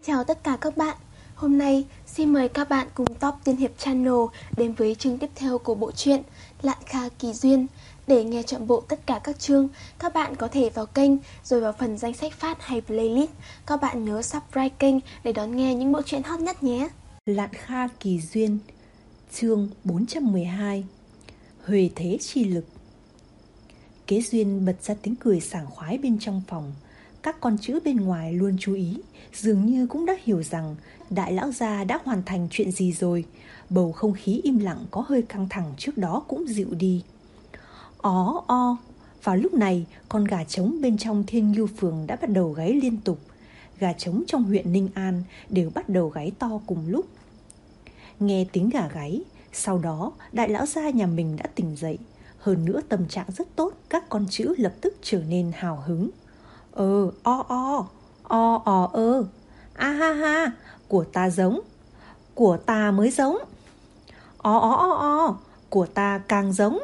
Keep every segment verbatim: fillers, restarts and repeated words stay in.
Chào tất cả các bạn. Hôm nay xin mời các bạn cùng Top Tiên Hiệp Channel đến với chương tiếp theo của bộ truyện Lạn Kha Kỳ Duyên. Để nghe trọn bộ tất cả các chương, các bạn có thể vào kênh rồi vào phần danh sách phát hay playlist. Các bạn nhớ subscribe kênh để đón nghe những bộ truyện hot nhất nhé. Lạn Kha Kỳ Duyên, chương bốn trăm mười hai. Huề thế chi lực. Kế Duyên bật ra tiếng cười sảng khoái bên trong phòng. Các con chữ bên ngoài luôn chú ý, dường như cũng đã hiểu rằng đại lão gia đã hoàn thành chuyện gì rồi. Bầu không khí im lặng có hơi căng thẳng trước đó cũng dịu đi. Ó o, vào lúc này con gà trống bên trong Thiên Ngưu Phường đã bắt đầu gáy liên tục. Gà trống trong huyện Ninh An đều bắt đầu gáy to cùng lúc. Nghe tiếng gà gáy, sau đó đại lão gia nhà mình đã tỉnh dậy. Hơn nữa tâm trạng rất tốt, các con chữ lập tức trở nên hào hứng. Ờ, o o, o o ơ, a ha ha, của ta giống, của ta mới giống, o o o o, của ta càng giống.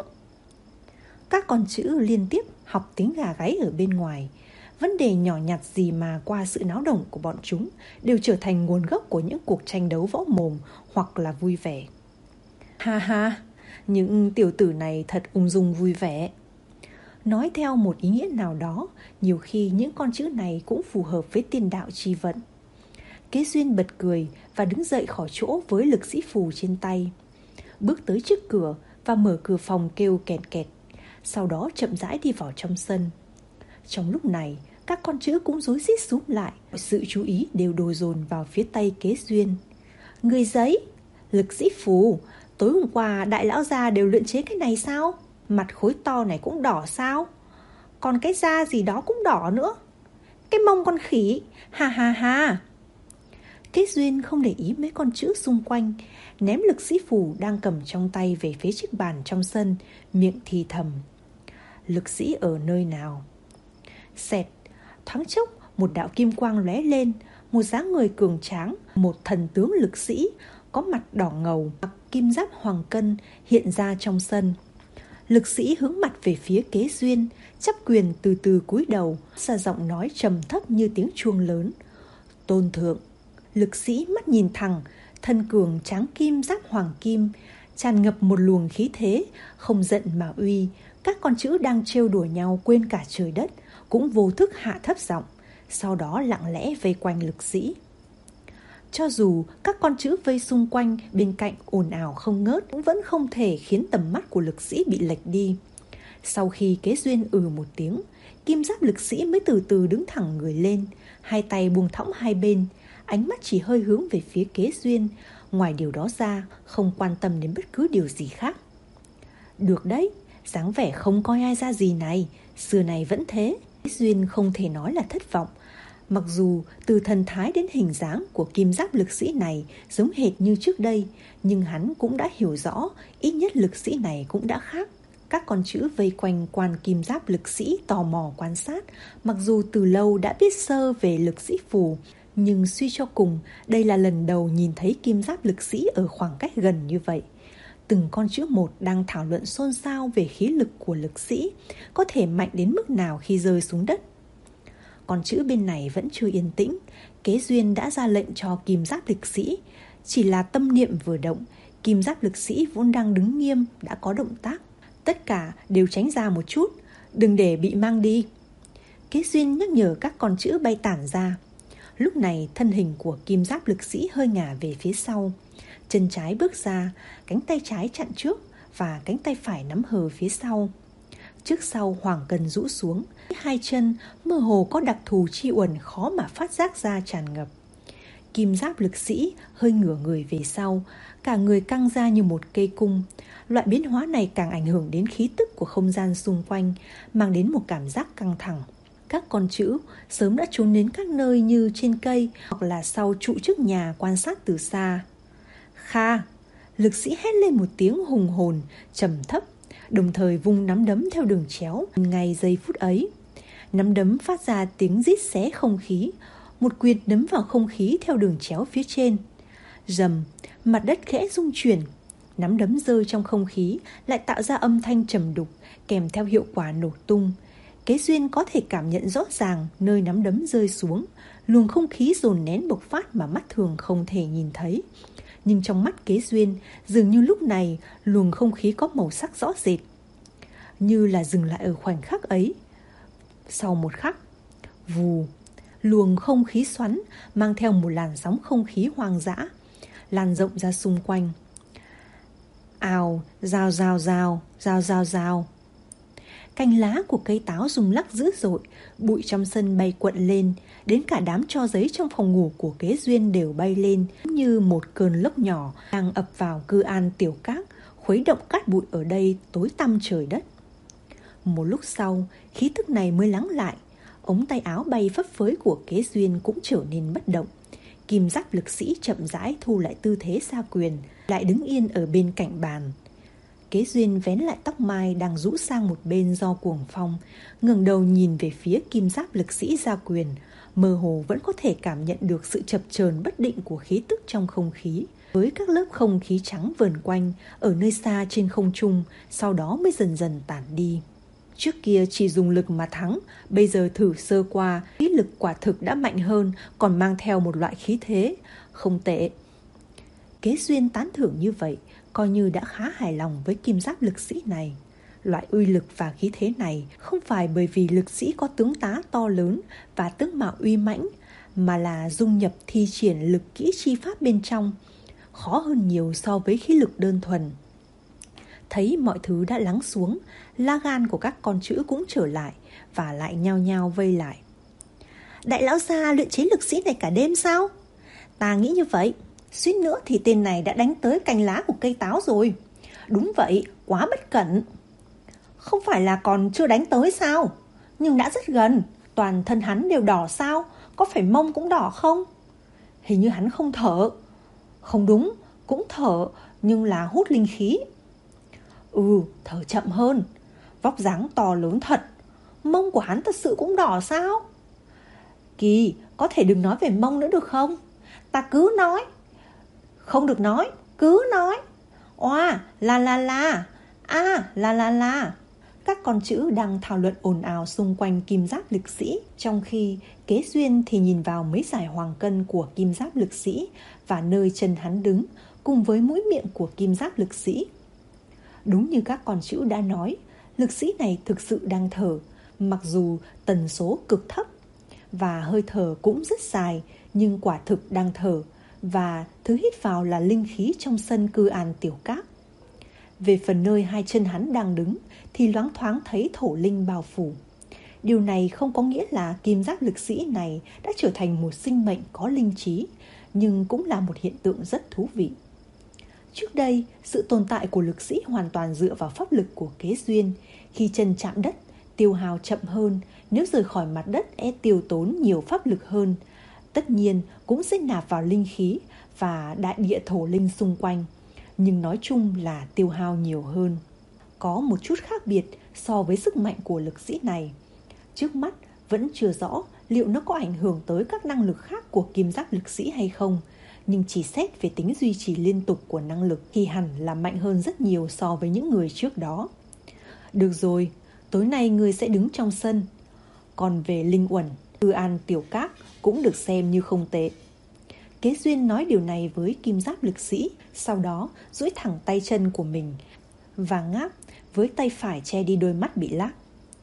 Các con chữ liên tiếp học tiếng gà gáy ở bên ngoài. Vấn đề nhỏ nhặt gì mà qua sự náo động của bọn chúng đều trở thành nguồn gốc của những cuộc tranh đấu võ mồm hoặc là vui vẻ. Ha ha, những tiểu tử này thật ung dung vui vẻ. Nói theo một ý nghĩa nào đó, nhiều khi những con chữ này cũng phù hợp với tiên đạo chi vận. Kế Duyên bật cười và đứng dậy khỏi chỗ với lực sĩ phù trên tay. Bước tới trước cửa và mở cửa phòng kêu kẹt kẹt. Sau đó chậm rãi đi vào trong sân. Trong lúc này, các con chữ cũng rối rít xúm lại. Sự chú ý đều đổ dồn vào phía tay Kế Duyên. Người giấy, lực sĩ phù, tối hôm qua đại lão gia đều luyện chế cái này sao? Mặt khối to này cũng đỏ sao? Còn cái da gì đó cũng đỏ nữa. Cái mông con khỉ, ha ha ha. Kế Duyên không để ý mấy con chữ xung quanh, ném lực sĩ phù đang cầm trong tay về phía chiếc bàn trong sân, miệng thì thầm. Lực sĩ ở nơi nào? Xẹt, thoáng chốc một đạo kim quang lóe lên, một dáng người cường tráng, một thần tướng lực sĩ có mặt đỏ ngầu, mặc kim giáp hoàng cân hiện ra trong sân. Lực sĩ hướng mặt về phía Kế Duyên, chắp quyền từ từ cúi đầu, ra giọng nói trầm thấp như tiếng chuông lớn. Tôn thượng. Lực sĩ mắt nhìn thẳng, thân cường tráng kim giáp hoàng kim, tràn ngập một luồng khí thế, không giận mà uy. Các con chữ đang trêu đùa nhau quên cả trời đất, cũng vô thức hạ thấp giọng, sau đó lặng lẽ vây quanh lực sĩ. Cho dù các con chữ vây xung quanh bên cạnh ồn ào không ngớt, cũng vẫn không thể khiến tầm mắt của lực sĩ bị lệch đi. Sau khi Kế Duyên ừ một tiếng, kim giáp lực sĩ mới từ từ đứng thẳng người lên, hai tay buông thõng hai bên, ánh mắt chỉ hơi hướng về phía Kế Duyên, ngoài điều đó ra không quan tâm đến bất cứ điều gì khác. Được đấy, dáng vẻ không coi ai ra gì này, xưa này vẫn thế. Kế Duyên không thể nói là thất vọng. Mặc dù từ thần thái đến hình dáng của kim giáp lực sĩ này giống hệt như trước đây, nhưng hắn cũng đã hiểu rõ ít nhất lực sĩ này cũng đã khác. Các con chữ vây quanh quan kim giáp lực sĩ tò mò quan sát, mặc dù từ lâu đã biết sơ về lực sĩ phù, nhưng suy cho cùng đây là lần đầu nhìn thấy kim giáp lực sĩ ở khoảng cách gần như vậy. Từng con chữ một đang thảo luận xôn xao về khí lực của lực sĩ, có thể mạnh đến mức nào khi rơi xuống đất. Con chữ bên này vẫn chưa yên tĩnh, Kế Duyên đã ra lệnh cho kim giáp lực sĩ. Chỉ là tâm niệm vừa động, kim giáp lực sĩ vốn đang đứng nghiêm đã có động tác. Tất cả đều tránh ra một chút, đừng để bị mang đi. Kế Duyên nhắc nhở các con chữ bay tản ra. Lúc này thân hình của kim giáp lực sĩ hơi ngả về phía sau. Chân trái bước ra, cánh tay trái chặn trước và cánh tay phải nắm hờ phía sau. Trước sau hoàng cần rũ xuống, hai chân mơ hồ có đặc thù chi uẩn khó mà phát giác ra tràn ngập. Kim giáp lực sĩ hơi ngửa người về sau, cả người căng ra như một cây cung. Loại biến hóa này càng ảnh hưởng đến khí tức của không gian xung quanh, mang đến một cảm giác căng thẳng. Các con chữ sớm đã trốn đến các nơi như trên cây hoặc là sau trụ trước nhà quan sát từ xa. Kha! Lực sĩ hét lên một tiếng hùng hồn, trầm thấp, đồng thời vung nắm đấm theo đường chéo. Ngay giây phút ấy, nắm đấm phát ra tiếng rít xé không khí, một quyền đấm vào không khí theo đường chéo phía trên. Rầm, mặt đất khẽ rung chuyển, nắm đấm rơi trong không khí lại tạo ra âm thanh trầm đục, kèm theo hiệu quả nổ tung. Kế Duyên có thể cảm nhận rõ ràng nơi nắm đấm rơi xuống, luồng không khí dồn nén bộc phát mà mắt thường không thể nhìn thấy. Nhưng trong mắt Kế Duyên, dường như lúc này luồng không khí có màu sắc rõ rệt, như là dừng lại ở khoảnh khắc ấy. Sau một khắc, vù, luồng không khí xoắn mang theo một làn sóng không khí hoang dã lan rộng ra xung quanh. Ào, rào rào rào, rào rào rào. Cành lá của cây táo rung lắc dữ dội, bụi trong sân bay cuộn lên, đến cả đám tro giấy trong phòng ngủ của Kế Duyên đều bay lên, như một cơn lốc nhỏ đang ập vào cư an Tiểu Các, khuấy động cát bụi ở đây tối tăm trời đất. Một lúc sau, khí tức này mới lắng lại, ống tay áo bay phấp phới của Kế Duyên cũng trở nên bất động. Kim Giáp lực sĩ chậm rãi thu lại tư thế sa quyền, lại đứng yên ở bên cạnh bàn. Kế Duyên vén lại tóc mai đang rũ sang một bên do cuồng phong, ngẩng đầu nhìn về phía Kim Giáp lực sĩ ra quyền, mơ hồ vẫn có thể cảm nhận được sự chập chờn bất định của khí tức trong không khí, với các lớp không khí trắng vờn quanh ở nơi xa trên không trung, sau đó mới dần dần tản đi. Trước kia chỉ dùng lực mà thắng, bây giờ thử sơ qua, khí lực quả thực đã mạnh hơn, còn mang theo một loại khí thế, không tệ. Kế Duyên tán thưởng như vậy, coi như đã khá hài lòng với Kim Giáp lực sĩ này. Loại uy lực và khí thế này không phải bởi vì lực sĩ có tướng tá to lớn và tướng mạo uy mãnh, mà là dung nhập thi triển lực kỹ chi pháp bên trong, khó hơn nhiều so với khí lực đơn thuần. Thấy mọi thứ đã lắng xuống, lá gan của các con chữ cũng trở lại và lại nhao nhao vây lại. Đại lão gia luyện chế lực sĩ này cả đêm sao? Ta nghĩ như vậy, suýt nữa thì tên này đã đánh tới cành lá của cây táo rồi. Đúng vậy, quá bất cẩn. Không phải là còn chưa đánh tới sao? Nhưng đã rất gần, toàn thân hắn đều đỏ sao? Có phải mông cũng đỏ không? Hình như hắn không thở. Không đúng, cũng thở, nhưng là hút linh khí. Ừ, thở chậm hơn. Vóc dáng to lớn thật. Mông của hắn thật sự cũng đỏ sao? Kỳ, có thể đừng nói về mông nữa được không? Ta cứ nói. Không được nói, cứ nói. Oa, la la la. A, la la la. Các con chữ đang thảo luận ồn ào xung quanh Kim Giáp lực sĩ, trong khi Kế Duyên thì nhìn vào mấy dải hoàng cân của Kim Giáp lực sĩ và nơi chân hắn đứng, cùng với mũi miệng của Kim Giáp lực sĩ. Đúng như các con chữ đã nói, lực sĩ này thực sự đang thở, mặc dù tần số cực thấp và hơi thở cũng rất dài, nhưng quả thực đang thở, và thứ hít vào là linh khí trong sân cư an Tiểu Các. Về phần nơi hai chân hắn đang đứng thì loáng thoáng thấy thổ linh bao phủ. Điều này không có nghĩa là Kim Giáp lực sĩ này đã trở thành một sinh mệnh có linh trí, nhưng cũng là một hiện tượng rất thú vị. Trước đây, sự tồn tại của lực sĩ hoàn toàn dựa vào pháp lực của Kế Duyên. Khi chân chạm đất, tiêu hao chậm hơn, nếu rời khỏi mặt đất e tiêu tốn nhiều pháp lực hơn. Tất nhiên cũng sẽ nạp vào linh khí và đại địa thổ linh xung quanh, nhưng nói chung là tiêu hao nhiều hơn. Có một chút khác biệt so với sức mạnh của lực sĩ này. Trước mắt vẫn chưa rõ liệu nó có ảnh hưởng tới các năng lực khác của Kim Giáp lực sĩ hay không, nhưng chỉ xét về tính duy trì liên tục của năng lực thì hẳn là mạnh hơn rất nhiều so với những người trước đó. Được rồi, tối nay ngươi sẽ đứng trong sân. Còn về linh uẩn, cư an Tiểu Các cũng được xem như không tệ. Kế Duyên nói điều này với Kim Giáp lực sĩ, sau đó duỗi thẳng tay chân của mình và ngáp với tay phải che đi đôi mắt bị lác.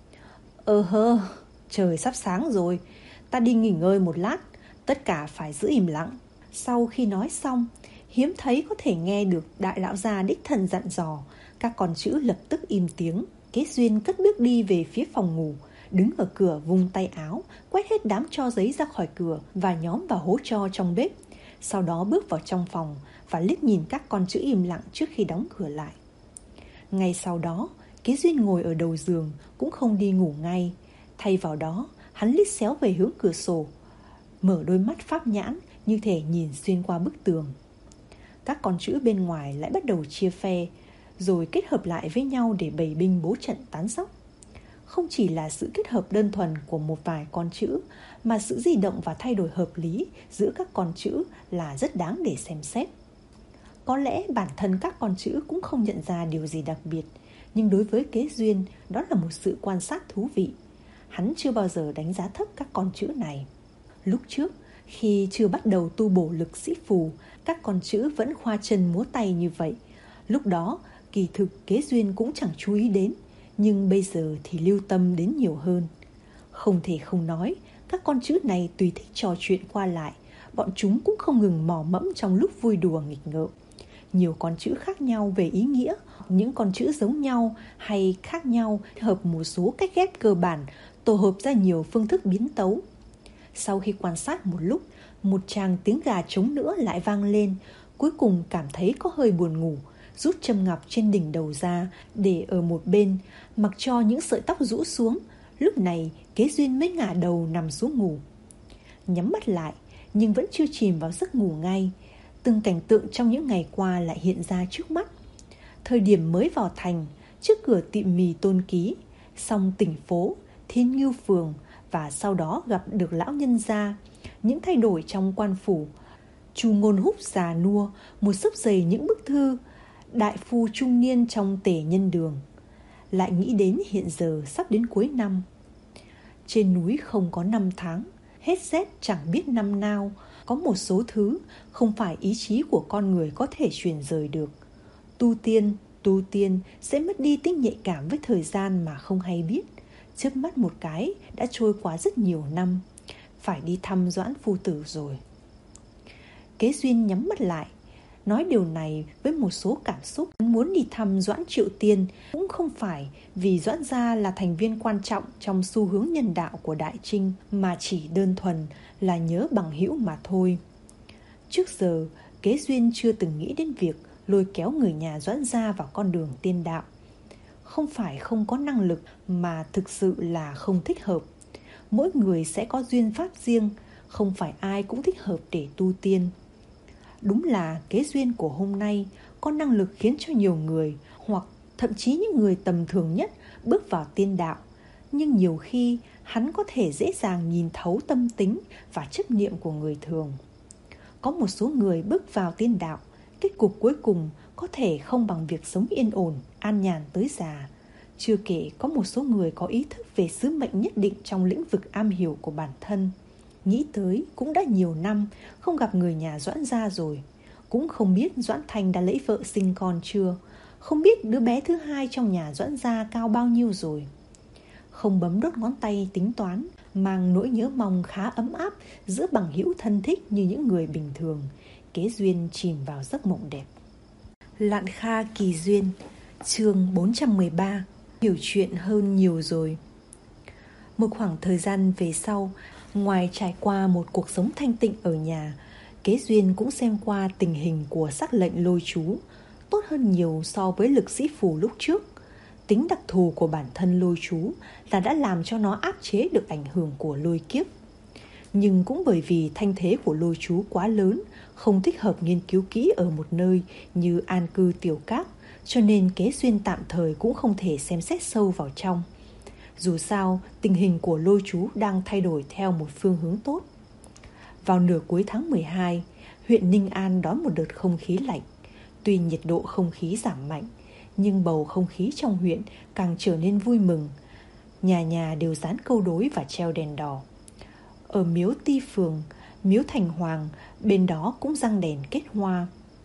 Ờ hơ, trời sắp sáng rồi, ta đi nghỉ ngơi một lát, tất cả phải giữ im lặng. Sau khi nói xong, hiếm thấy có thể nghe được đại lão gia đích thân dặn dò, các con chữ lập tức im tiếng. Kế Duyên cất bước đi về phía phòng ngủ, đứng ở cửa vung tay áo, quét hết đám tro giấy ra khỏi cửa và nhóm vào hố tro trong bếp. Sau đó bước vào trong phòng và liếc nhìn các con chữ im lặng trước khi đóng cửa lại. Ngay sau đó, Kế Duyên ngồi ở đầu giường, cũng không đi ngủ ngay. Thay vào đó, hắn liếc xéo về hướng cửa sổ, mở đôi mắt pháp nhãn như thể nhìn xuyên qua bức tường. Các con chữ bên ngoài lại bắt đầu chia phe, rồi kết hợp lại với nhau để bày binh bố trận tán dóc. Không chỉ là sự kết hợp đơn thuần của một vài con chữ, mà sự di động và thay đổi hợp lý giữa các con chữ là rất đáng để xem xét. Có lẽ bản thân các con chữ cũng không nhận ra điều gì đặc biệt, nhưng đối với Kế Duyên, đó là một sự quan sát thú vị. Hắn chưa bao giờ đánh giá thấp các con chữ này. Lúc trước, khi chưa bắt đầu tu bổ lực sĩ phù, các con chữ vẫn khoa chân múa tay như vậy. Lúc đó, kỳ thực Kế Duyên cũng chẳng chú ý đến, nhưng bây giờ thì lưu tâm đến nhiều hơn. Không thể không nói, các con chữ này tùy thích trò chuyện qua lại, bọn chúng cũng không ngừng mò mẫm trong lúc vui đùa nghịch ngợm. Nhiều con chữ khác nhau về ý nghĩa, những con chữ giống nhau hay khác nhau hợp một số cách ghép cơ bản, tổ hợp ra nhiều phương thức biến tấu. Sau khi quan sát một lúc, một tràng tiếng gà trống nữa lại vang lên. Cuối cùng cảm thấy có hơi buồn ngủ, rút châm ngọc trên đỉnh đầu ra để ở một bên, mặc cho những sợi tóc rũ xuống. Lúc này Kế Duyên mới ngả đầu nằm xuống ngủ. Nhắm mắt lại nhưng vẫn chưa chìm vào giấc ngủ ngay. Từng cảnh tượng trong những ngày qua lại hiện ra trước mắt. Thời điểm mới vào thành, trước cửa tiệm mì Tôn Ký, xong tỉnh phố, Thiên Ngưu Phường, và sau đó gặp được lão nhân gia. Những thay đổi trong quan phủ, Chu Ngôn Húc già nua, một xấp dày những bức thư, đại phu trung niên trong Tể Nhân Đường. Lại nghĩ đến hiện giờ sắp đến cuối năm. Trên núi không có năm tháng, hết rét chẳng biết năm nào. Có một số thứ không phải ý chí của con người có thể chuyển rời được. Tu tiên, tu tiên sẽ mất đi tính nhạy cảm với thời gian mà không hay biết. Chớp mắt một cái đã trôi qua rất nhiều năm. Phải đi thăm Doãn phu tử rồi. Kế Duyên nhắm mắt lại, nói điều này với một số cảm xúc. Muốn đi thăm Doãn Triệu Tiên cũng không phải vì Doãn gia là thành viên quan trọng trong xu hướng nhân đạo của Đại Trinh, mà chỉ đơn thuần là nhớ bằng hữu mà thôi. Trước giờ, Kế Duyên chưa từng nghĩ đến việc lôi kéo người nhà Doãn gia vào con đường tiên đạo. Không phải không có năng lực, mà thực sự là không thích hợp. Mỗi người sẽ có duyên pháp riêng, không phải ai cũng thích hợp để tu tiên. Đúng là Kế Duyên của hôm nay có năng lực khiến cho nhiều người, hoặc thậm chí những người tầm thường nhất, bước vào tiên đạo. Nhưng nhiều khi hắn có thể dễ dàng nhìn thấu tâm tính và chấp niệm của người thường. Có một số người bước vào tiên đạo, kết cục cuối cùng có thể không bằng việc sống yên ổn, an nhàn tới già. Chưa kể có một số người có ý thức về sứ mệnh nhất định trong lĩnh vực am hiểu của bản thân. Nghĩ tới cũng đã nhiều năm không gặp người nhà Doãn gia rồi. Cũng không biết Doãn Thành đã lấy vợ sinh con chưa. Không biết đứa bé thứ hai trong nhà Doãn gia cao bao nhiêu rồi. Không bấm đốt ngón tay tính toán, mang nỗi nhớ mong khá ấm áp giữa bằng hữu thân thích như những người bình thường. Kế Duyên chìm vào giấc mộng đẹp. Lạn Kha Kỳ Duyên, chương bốn trăm mười ba. Hiểu chuyện hơn nhiều rồi. Một khoảng thời gian về sau, ngoài trải qua một cuộc sống thanh tịnh ở nhà, Kế Duyên cũng xem qua tình hình của sắc lệnh lôi chú, tốt hơn nhiều so với lực sĩ phù lúc trước. Tính đặc thù của bản thân lôi chú là đã làm cho nó áp chế được ảnh hưởng của lôi kiếp. Nhưng cũng bởi vì thanh thế của lôi chú quá lớn, không thích hợp nghiên cứu kỹ ở một nơi như an cư tiểu các, cho nên Kế Duyên tạm thời cũng không thể xem xét sâu vào trong. Dù sao, tình hình của lôi chú đang thay đổi theo một phương hướng tốt. Vào nửa cuối tháng mười hai, huyện Ninh An đón một đợt không khí lạnh. Tuy nhiệt độ không khí giảm mạnh, nhưng bầu không khí trong huyện càng trở nên vui mừng. Nhà nhà đều dán câu đối và treo đèn đỏ. Ở miếu Ti Phường, miếu Thành Hoàng, bên đó cũng răng đèn kết hoa.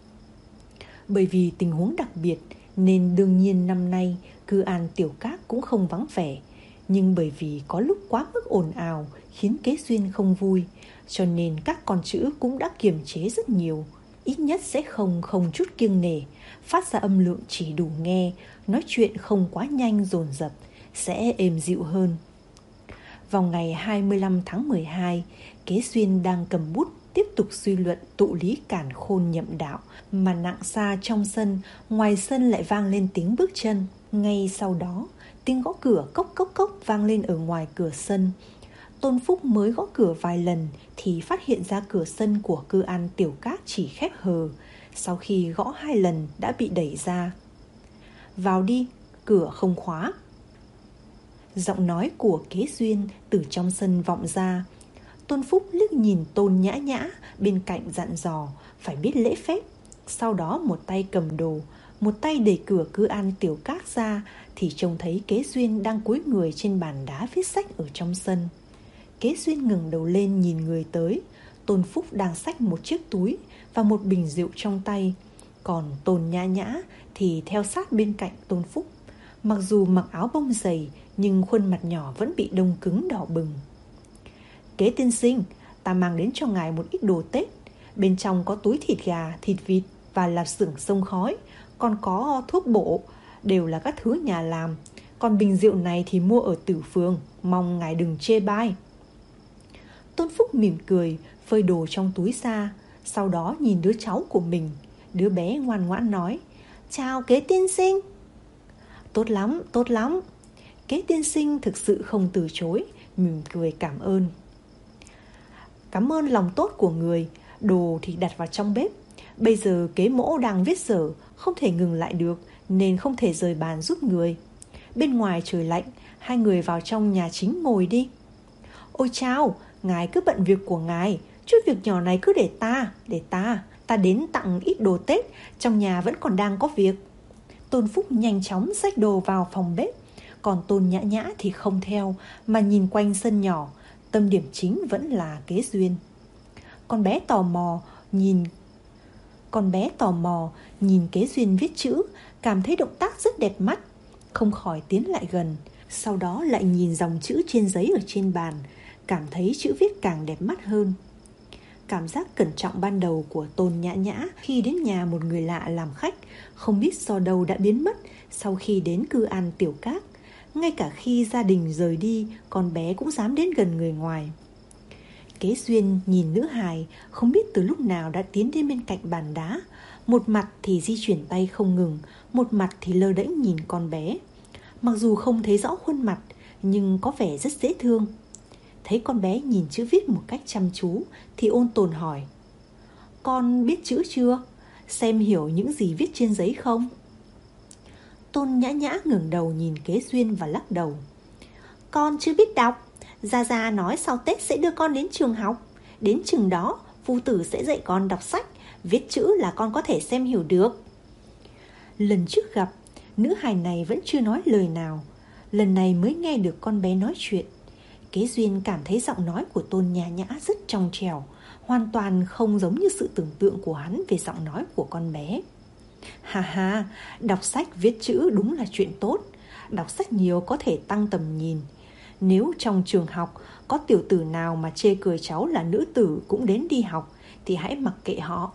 Bởi vì tình huống đặc biệt nên đương nhiên năm nay cư an tiểu các cũng không vắng vẻ. Nhưng bởi vì có lúc quá mức ồn ào khiến Kế Duyên không vui, cho nên các con chữ cũng đã kiềm chế rất nhiều. Ít nhất sẽ không không chút kiêng nể, phát ra âm lượng chỉ đủ nghe, nói chuyện không quá nhanh dồn dập, sẽ êm dịu hơn. Vào ngày hai mươi lăm tháng mười hai, Kế Duyên đang cầm bút tiếp tục suy luận tụ lý cản khôn nhậm đạo, mà nặng xa trong sân, ngoài sân lại vang lên tiếng bước chân. Ngay sau đó, tiếng gõ cửa cốc cốc cốc vang lên ở ngoài cửa sân. Tôn Phúc mới gõ cửa vài lần thì phát hiện ra cửa sân của cư an tiểu các chỉ khép hờ. Sau khi gõ hai lần đã bị đẩy ra. Vào đi, cửa không khóa. Giọng nói của Kế Duyên từ trong sân vọng ra. Tôn Phúc liếc nhìn Tôn Nhã Nhã bên cạnh dặn dò phải biết lễ phép. Sau đó một tay cầm đồ, một tay đẩy cửa cư an tiểu các ra thì trông thấy Kế Duyên đang cúi người trên bàn đá viết sách ở trong sân. Kế Duyên ngẩng đầu lên nhìn người tới. Tôn Phúc đang xách một chiếc túi và một bình rượu trong tay, còn Tôn Nhã Nhã thì theo sát bên cạnh Tôn Phúc. Mặc dù mặc áo bông dày nhưng khuôn mặt nhỏ vẫn bị đông cứng đỏ bừng. Kế tiên sinh, ta mang đến cho ngài một ít đồ Tết. Bên trong có túi thịt gà, thịt vịt và lạp xưởng xông khói, còn có thuốc bổ, đều là các thứ nhà làm. Còn bình rượu này thì mua ở Tử Phường, mong ngài đừng chê bai. Tôn Phúc mỉm cười, phơi đồ trong túi ra, sau đó nhìn đứa cháu của mình. Đứa bé ngoan ngoãn nói: Chào Kế tiên sinh. Tốt lắm, tốt lắm. Kế tiên sinh thực sự không từ chối, mỉm cười cảm ơn. Cảm ơn lòng tốt của người. Đồ thì đặt vào trong bếp. Bây giờ Kế mỗ đang viết dở, không thể ngừng lại được, nên không thể rời bàn giúp người. Bên ngoài trời lạnh, hai người vào trong nhà chính ngồi đi. Ôi chao, ngài cứ bận việc của ngài, chút việc nhỏ này cứ để ta, để ta, ta đến tặng ít đồ Tết, trong nhà vẫn còn đang có việc. Tôn Phúc nhanh chóng xách đồ vào phòng bếp, còn Tôn Nhã Nhã thì không theo, mà nhìn quanh sân nhỏ, tâm điểm chính vẫn là Kế Duyên. Con bé tò mò nhìn Con bé tò mò nhìn Kế Duyên viết chữ, cảm thấy động tác rất đẹp mắt, không khỏi tiến lại gần. Sau đó lại nhìn dòng chữ trên giấy ở trên bàn, cảm thấy chữ viết càng đẹp mắt hơn. Cảm giác cẩn trọng ban đầu của Tôn Nhã Nhã khi đến nhà một người lạ làm khách, không biết do đâu đã biến mất sau khi đến cư an Tiểu Các. Ngay cả khi gia đình rời đi, con bé cũng dám đến gần người ngoài. Kế Duyên nhìn nữ hài không biết từ lúc nào đã tiến đến bên cạnh bàn đá. Một mặt thì di chuyển tay không ngừng, một mặt thì lơ đễnh nhìn con bé. Mặc dù không thấy rõ khuôn mặt, nhưng có vẻ rất dễ thương. Thấy con bé nhìn chữ viết một cách chăm chú thì ôn tồn hỏi: Con biết chữ chưa? Xem hiểu những gì viết trên giấy không? Tôn Nhã Nhã ngẩng đầu nhìn Kế Duyên và lắc đầu: Con chưa biết đọc. Gia Gia nói sau Tết sẽ đưa con đến trường học. Đến chừng đó, phu tử sẽ dạy con đọc sách, viết chữ là con có thể xem hiểu được. Lần trước gặp, nữ hài này vẫn chưa nói lời nào. Lần này mới nghe được con bé nói chuyện. Kế Duyên cảm thấy giọng nói của Tôn Nhã Nhã rất trong trẻo, hoàn toàn không giống như sự tưởng tượng của hắn về giọng nói của con bé. Ha ha, đọc sách viết chữ đúng là chuyện tốt. Đọc sách nhiều có thể tăng tầm nhìn. Nếu trong trường học có tiểu tử nào mà chê cười cháu là nữ tử cũng đến đi học thì hãy mặc kệ họ.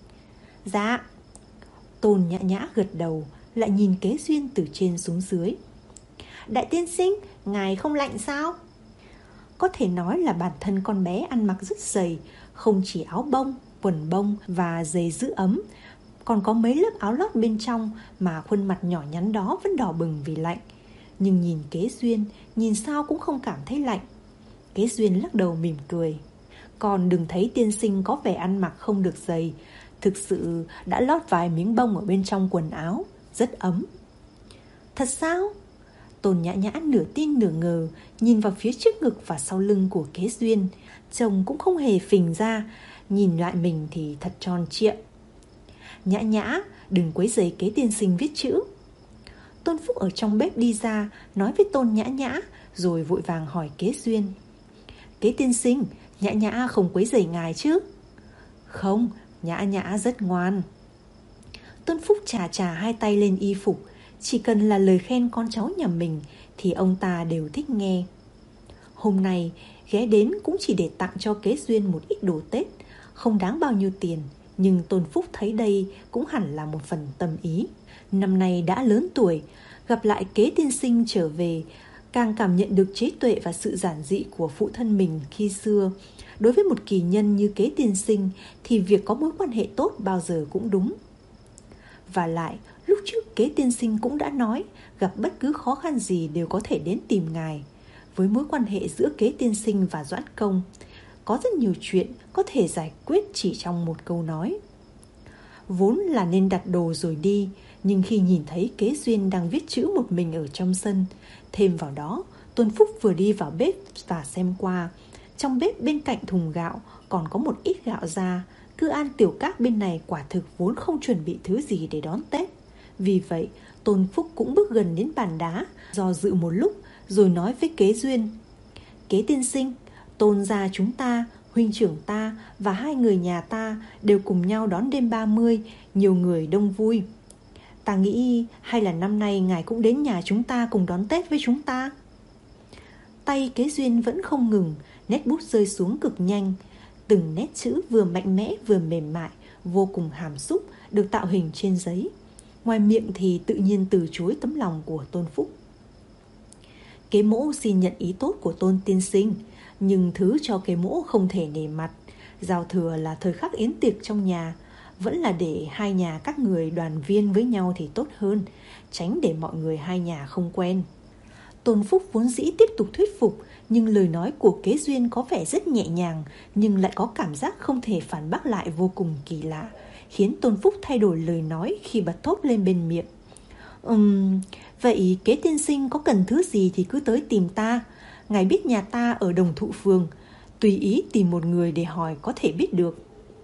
Dạ. Tôn Nhã Nhã gật đầu, lại nhìn Kế Duyên từ trên xuống dưới. Đại tiên sinh, ngài không lạnh sao? Có thể nói là bản thân con bé ăn mặc rất dày, không chỉ áo bông, quần bông và giày giữ ấm, còn có mấy lớp áo lót bên trong mà khuôn mặt nhỏ nhắn đó vẫn đỏ bừng vì lạnh. Nhưng nhìn Kế Duyên, nhìn sao cũng không cảm thấy lạnh. Kế Duyên lắc đầu mỉm cười. Còn đừng thấy tiên sinh có vẻ ăn mặc không được dày, thực sự đã lót vài miếng bông ở bên trong quần áo, rất ấm. Thật sao? Tôn Nhã Nhã nửa tin nửa ngờ, nhìn vào phía trước ngực và sau lưng của Kế Duyên. Trông cũng không hề phình ra, nhìn lại mình thì thật tròn trịa. Nhã Nhã, đừng quấy rầy Kế tiên sinh viết chữ. Tôn Phúc ở trong bếp đi ra, nói với Tôn Nhã Nhã, rồi vội vàng hỏi Kế Duyên. Kế tiên sinh, Nhã Nhã không quấy rầy ngài chứ? Không, Nhã Nhã rất ngoan. Tôn Phúc chà chà hai tay lên y phục. Chỉ cần là lời khen con cháu nhà mình thì ông ta đều thích nghe. Hôm nay ghé đến cũng chỉ để tặng cho Kế Duyên một ít đồ Tết, không đáng bao nhiêu tiền, nhưng Tôn Phúc thấy đây cũng hẳn là một phần tâm ý. Năm nay đã lớn tuổi, gặp lại Kế tiên sinh trở về, càng cảm nhận được trí tuệ và sự giản dị của phụ thân mình khi xưa. Đối với một kỳ nhân như Kế tiên sinh thì việc có mối quan hệ tốt bao giờ cũng đúng. Và lại, lúc trước Kế tiên sinh cũng đã nói, gặp bất cứ khó khăn gì đều có thể đến tìm ngài. Với mối quan hệ giữa Kế tiên sinh và Doãn Công, có rất nhiều chuyện có thể giải quyết chỉ trong một câu nói. Vốn là nên đặt đồ rồi đi, nhưng khi nhìn thấy Kế Duyên đang viết chữ một mình ở trong sân, thêm vào đó, Tôn Phúc vừa đi vào bếp và xem qua. Trong bếp bên cạnh thùng gạo còn có một ít gạo ra. Cư an Tiểu Các bên này quả thực vốn không chuẩn bị thứ gì để đón Tết. Vì vậy, Tôn Phúc cũng bước gần đến bàn đá, do dự một lúc rồi nói với Kế Duyên. Kế tiên sinh, Tôn gia chúng ta, huynh trưởng ta và hai người nhà ta đều cùng nhau đón đêm ba mươi, nhiều người đông vui. Ta nghĩ hay là năm nay ngài cũng đến nhà chúng ta cùng đón Tết với chúng ta. Tay Kế Duyên vẫn không ngừng, nét bút rơi xuống cực nhanh. Từng nét chữ vừa mạnh mẽ vừa mềm mại, vô cùng hàm xúc, được tạo hình trên giấy. Ngoài miệng thì tự nhiên từ chối tấm lòng của Tôn Phúc. Kế mỗ xin nhận ý tốt của Tôn tiên sinh, nhưng thứ cho kế mỗ không thể nể mặt. Giao thừa là thời khắc yến tiệc trong nhà, vẫn là để hai nhà các người đoàn viên với nhau thì tốt hơn, tránh để mọi người hai nhà không quen. Tôn Phúc vốn dĩ tiếp tục thuyết phục, nhưng lời nói của Kế Duyên có vẻ rất nhẹ nhàng, nhưng lại có cảm giác không thể phản bác lại vô cùng kỳ lạ, khiến Tôn Phúc thay đổi lời nói khi bật thốt lên bên miệng. Ừm, vậy Kế tiên sinh có cần thứ gì thì cứ tới tìm ta. Ngài biết nhà ta ở Đồng Thụ Phường, tùy ý tìm một người để hỏi có thể biết được.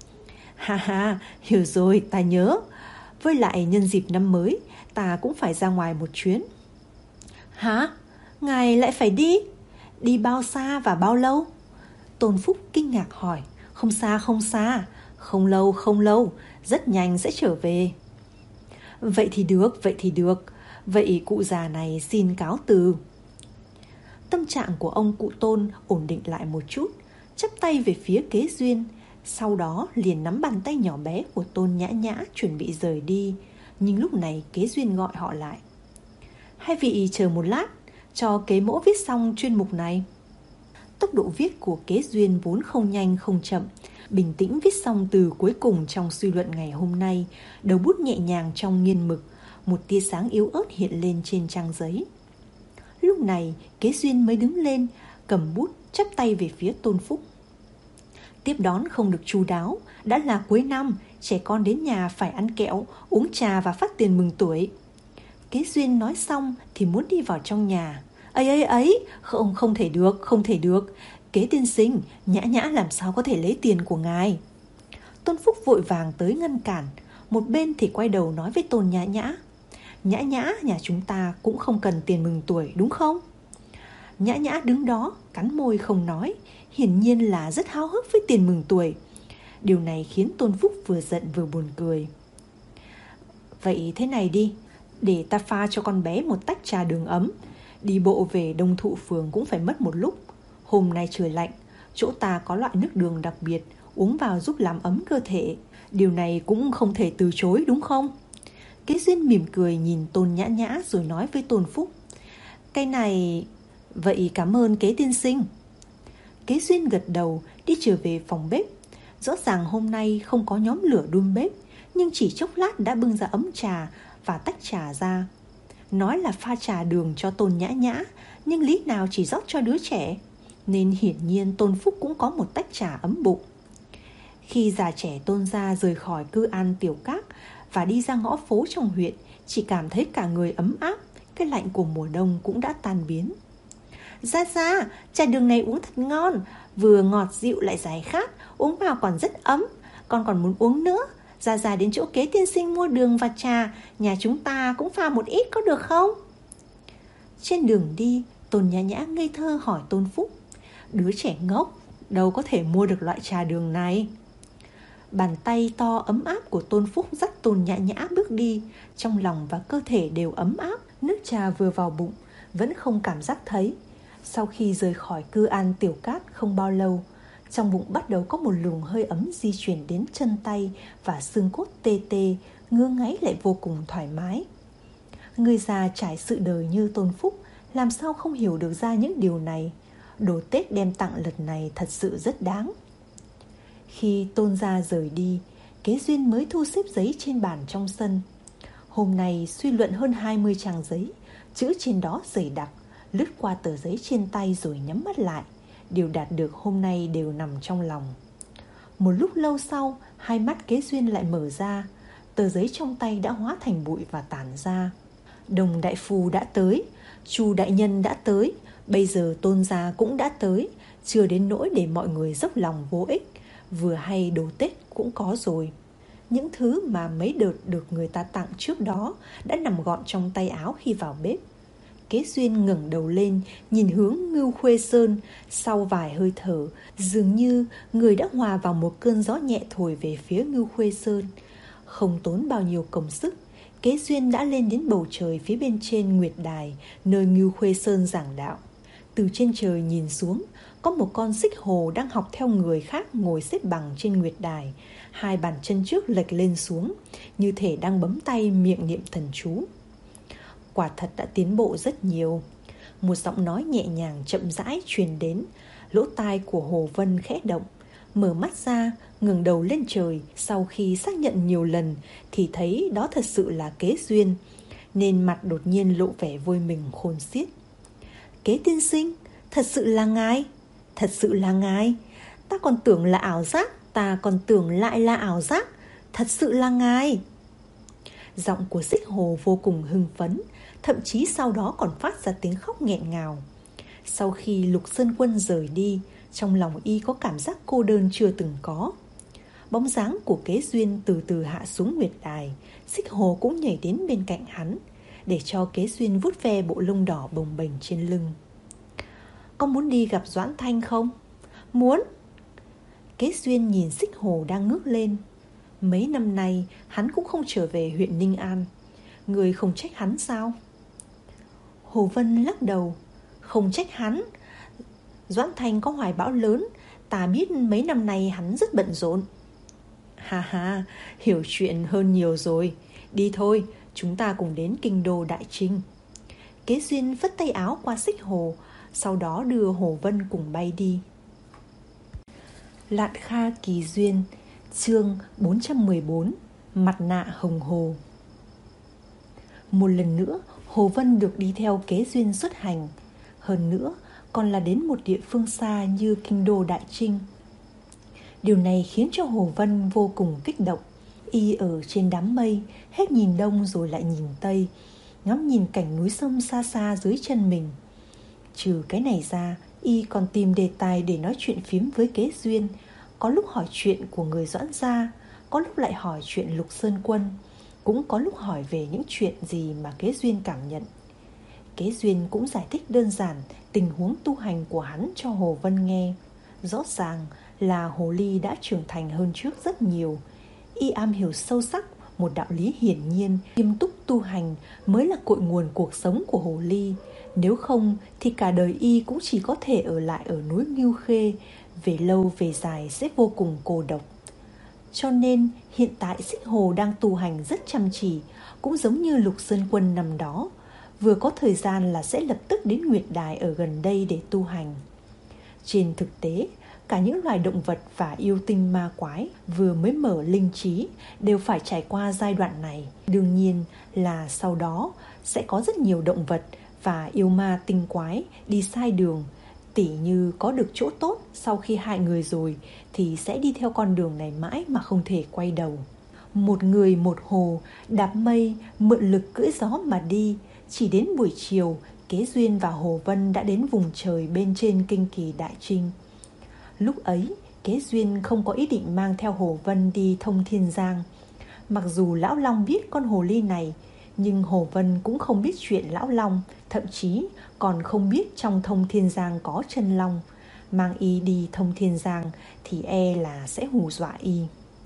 Ha ha, hiểu rồi, ta nhớ. Với lại nhân dịp năm mới, ta cũng phải ra ngoài một chuyến. Hả? Ngài lại phải đi? Đi bao xa và bao lâu? Tôn Phúc kinh ngạc hỏi. Không xa, không xa. Không lâu, không lâu. Rất nhanh sẽ trở về. Vậy thì được, vậy thì được. Vậy cụ già này xin cáo từ. Tâm trạng của ông cụ Tôn ổn định lại một chút, chắp tay về phía Kế Duyên. Sau đó liền nắm bàn tay nhỏ bé của Tôn Nhã Nhã chuẩn bị rời đi. Nhưng lúc này Kế Duyên gọi họ lại. Hai vị chờ một lát, cho kế mỗ viết xong chuyên mục này. Tốc độ viết của Kế Duyên vốn không nhanh không chậm, bình tĩnh viết xong từ cuối cùng trong suy luận ngày hôm nay, đầu bút nhẹ nhàng trong nghiên mực, một tia sáng yếu ớt hiện lên trên trang giấy. Lúc này Kế Duyên mới đứng lên, cầm bút chắp tay về phía Tôn Phúc. Tiếp đón không được chu đáo, đã là cuối năm, trẻ con đến nhà phải ăn kẹo, uống trà và phát tiền mừng tuổi. Kế Duyên nói xong thì muốn đi vào trong nhà. Ấy ấy ấy, không, không thể được, không thể được. Kế tiên sinh, Nhã Nhã làm sao có thể lấy tiền của ngài? Tôn Phúc vội vàng tới ngăn cản. Một bên thì quay đầu nói với Tôn Nhã Nhã. Nhã Nhã, nhà chúng ta cũng không cần tiền mừng tuổi đúng không? Nhã Nhã đứng đó, cắn môi không nói, hiển nhiên là rất háo hức với tiền mừng tuổi. Điều này khiến Tôn Phúc vừa giận vừa buồn cười. Vậy thế này đi, để ta pha cho con bé một tách trà đường ấm. Đi bộ về Đông Thụ Phường cũng phải mất một lúc. Hôm nay trời lạnh, chỗ ta có loại nước đường đặc biệt, uống vào giúp làm ấm cơ thể. Điều này cũng không thể từ chối đúng không? Kế Duyên mỉm cười nhìn Tôn Nhã Nhã rồi nói với Tôn Phúc. Cái này... Vậy cảm ơn Kế tiên sinh. Kế Duyên gật đầu đi trở về phòng bếp. Rõ ràng hôm nay không có nhóm lửa đun bếp, nhưng chỉ chốc lát đã bưng ra ấm trà và tách trà ra. Nói là pha trà đường cho Tôn Nhã Nhã, nhưng lý nào chỉ rót cho đứa trẻ, nên hiển nhiên Tôn Phúc cũng có một tách trà ấm bụng. Khi già trẻ Tôn gia rời khỏi cư an Tiểu Các và đi ra ngõ phố trong huyện, chỉ cảm thấy cả người ấm áp, cái lạnh của mùa đông cũng đã tan biến. Ra ra, trà đường này uống thật ngon, vừa ngọt dịu lại giải khát, uống vào còn rất ấm, con còn muốn uống nữa. Ra ra đến chỗ Kế tiên sinh mua đường và trà, nhà chúng ta cũng pha một ít có được không? Trên đường đi, Tôn Nhã Nhã ngây thơ hỏi Tôn Phúc. Đứa trẻ ngốc, đâu có thể mua được loại trà đường này. Bàn tay to ấm áp của Tôn Phúc dắt Tôn Nhã Nhã bước đi, trong lòng và cơ thể đều ấm áp. Nước trà vừa vào bụng, vẫn không cảm giác thấy. Sau khi rời khỏi cư an Tiểu Cát không bao lâu, trong bụng bắt đầu có một luồng hơi ấm di chuyển đến chân tay và xương cốt tê tê, ngứa ngáy lại vô cùng thoải mái. Người già trải sự đời như Tôn Phúc làm sao không hiểu được ra những điều này. Đồ Tết đem tặng lần này thật sự rất đáng. Khi Tôn gia rời đi, Kế Duyên mới thu xếp giấy trên bàn trong sân. Hôm nay suy luận hơn hai mươi trang giấy, chữ trên đó dày đặc, lướt qua tờ giấy trên tay rồi nhắm mắt lại. Điều đạt được hôm nay đều nằm trong lòng. Một lúc lâu sau, hai mắt Kế Duyên lại mở ra. Tờ giấy trong tay đã hóa thành bụi và tản ra. Đồng đại phu đã tới, Chu đại nhân đã tới, bây giờ Tôn gia cũng đã tới. Chưa đến nỗi để mọi người dốc lòng vô ích. Vừa hay đồ Tết cũng có rồi. Những thứ mà mấy đợt được người ta tặng trước đó đã nằm gọn trong tay áo khi vào bếp. Kế Duyên ngẩng đầu lên, nhìn hướng Ngưu Khuê Sơn. Sau vài hơi thở, dường như người đã hòa vào một cơn gió nhẹ thổi về phía Ngưu Khuê Sơn. Không tốn bao nhiêu công sức, Kế Duyên đã lên đến bầu trời phía bên trên Nguyệt Đài, nơi Ngưu Khuê Sơn giảng đạo. Từ trên trời nhìn xuống, có một con xích hồ đang học theo người khác ngồi xếp bằng trên Nguyệt Đài. Hai bàn chân trước lệch lên xuống, như thể đang bấm tay miệng niệm thần chú. Quả thật đã tiến bộ rất nhiều. Một giọng nói nhẹ nhàng chậm rãi truyền đến. Lỗ tai của Hồ Vân khẽ động, mở mắt ra, ngẩng đầu lên trời. Sau khi xác nhận nhiều lần thì thấy đó thật sự là Kế Duyên, nên mặt đột nhiên lộ vẻ vui mừng khôn xiết. Kế tiên sinh, thật sự là ngài, thật sự là ngài. Ta còn tưởng là ảo giác, ta còn tưởng lại là ảo giác, thật sự là ngài. Giọng của xích hồ vô cùng hưng phấn, thậm chí sau đó còn phát ra tiếng khóc nghẹn ngào. Sau khi Lục Sơn Quân rời đi, trong lòng y có cảm giác cô đơn chưa từng có. Bóng dáng của Kế Duyên từ từ hạ xuống Nguyệt Đài. Xích hồ cũng nhảy đến bên cạnh hắn, để cho Kế Duyên vuốt ve bộ lông đỏ bồng bềnh trên lưng. Có muốn đi gặp Doãn Thanh không? Muốn. Kế Duyên nhìn xích hồ đang ngước lên. Mấy năm nay hắn cũng không trở về huyện Ninh An. Người không trách hắn sao? Hồ Vân lắc đầu. Không trách hắn. Doãn Thanh có hoài bão lớn, ta biết mấy năm nay hắn rất bận rộn. Ha ha, hiểu chuyện hơn nhiều rồi. Đi thôi, chúng ta cùng đến kinh đô Đại Trinh. Kế Duyên phất tay áo qua xích hồ, sau đó đưa Hồ Vân cùng bay đi. Lạn Kha Kỳ Duyên, chương bốn trăm mười bốn, Mặt nạ hồng hồ. Một lần nữa, Hồ Vân được đi theo Kế Duyên xuất hành. Hơn nữa, còn là đến một địa phương xa như kinh đô Đại Trinh. Điều này khiến cho Hồ Vân vô cùng kích động. Y ở trên đám mây, hết nhìn đông rồi lại nhìn tây, ngắm nhìn cảnh núi sông xa xa dưới chân mình. Trừ cái này ra, Y còn tìm đề tài để nói chuyện phím với Kế Duyên. Có lúc hỏi chuyện của người Doãn gia, có lúc lại hỏi chuyện Lục Sơn Quân, cũng có lúc hỏi về những chuyện gì mà Kế Duyên cảm nhận. Kế Duyên cũng giải thích đơn giản tình huống tu hành của hắn cho Hồ Vân nghe. Rõ ràng là hồ ly đã trưởng thành hơn trước rất nhiều. Y am hiểu sâu sắc một đạo lý hiển nhiên, nghiêm túc tu hành mới là cội nguồn cuộc sống của hồ ly. Nếu không thì cả đời Y cũng chỉ có thể ở lại ở núi Ngưu Khê, về lâu về dài sẽ vô cùng cô độc. Cho nên hiện tại xích hồ đang tu hành rất chăm chỉ, cũng giống như Lục Sơn Quân năm đó. Vừa có thời gian là sẽ lập tức đến Nguyệt Đài ở gần đây để tu hành. Trên thực tế, cả những loài động vật và yêu tinh ma quái vừa mới mở linh trí đều phải trải qua giai đoạn này. Đương nhiên là sau đó sẽ có rất nhiều động vật và yêu ma tinh quái đi sai đường. Tỉ như có được chỗ tốt sau khi hại người rồi thì sẽ đi theo con đường này mãi mà không thể quay đầu. Một người một hồ, đạp mây, mượn lực cưỡi gió mà đi. Chỉ đến buổi chiều, Kế Duyên và Hồ Vân đã đến vùng trời bên trên kinh kỳ Đại Trinh. Lúc ấy, Kế Duyên không có ý định mang theo Hồ Vân đi Thông Thiên Giang. Mặc dù Lão Long biết con hồ ly này, nhưng Hồ Vân cũng không biết chuyện Lão Long, thậm chí còn không biết trong Thông Thiên Giang có chân long. Mang Y đi Thông Thiên Giang thì e là sẽ hù dọa Y.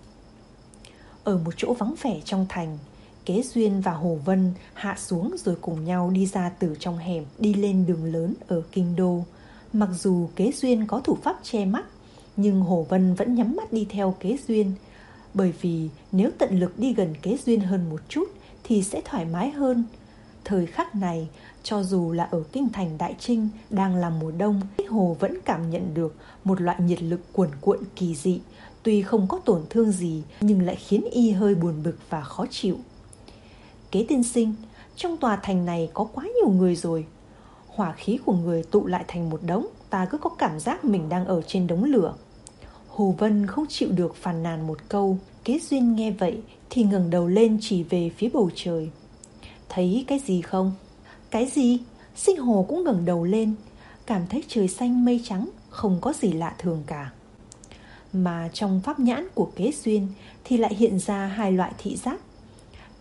Ở một chỗ vắng vẻ trong thành, Kế Duyên và Hồ Vân hạ xuống rồi cùng nhau đi ra từ trong hẻm, đi lên đường lớn ở kinh đô. Mặc dù Kế Duyên có thủ pháp che mắt, nhưng Hồ Vân vẫn nhắm mắt đi theo Kế Duyên. Bởi vì nếu tận lực đi gần Kế Duyên hơn một chút thì sẽ thoải mái hơn. Thời khắc này, cho dù là ở kinh thành Đại Trinh đang là mùa đông, Hồ vẫn cảm nhận được một loại nhiệt lực cuồn cuộn kỳ dị. Tuy không có tổn thương gì nhưng lại khiến Y hơi buồn bực và khó chịu. Kế tiên sinh, trong tòa thành này có quá nhiều người rồi. Hỏa khí của người tụ lại thành một đống, ta cứ có cảm giác mình đang ở trên đống lửa. Hồ Vân không chịu được phàn nàn một câu. Kế Duyên nghe vậy thì ngẩng đầu lên chỉ về phía bầu trời. Thấy cái gì không? Cái gì? Xích hồ cũng ngẩng đầu lên, cảm thấy trời xanh mây trắng, không có gì lạ thường cả. Mà trong pháp nhãn của Kế Duyên thì lại hiện ra hai loại thị giác.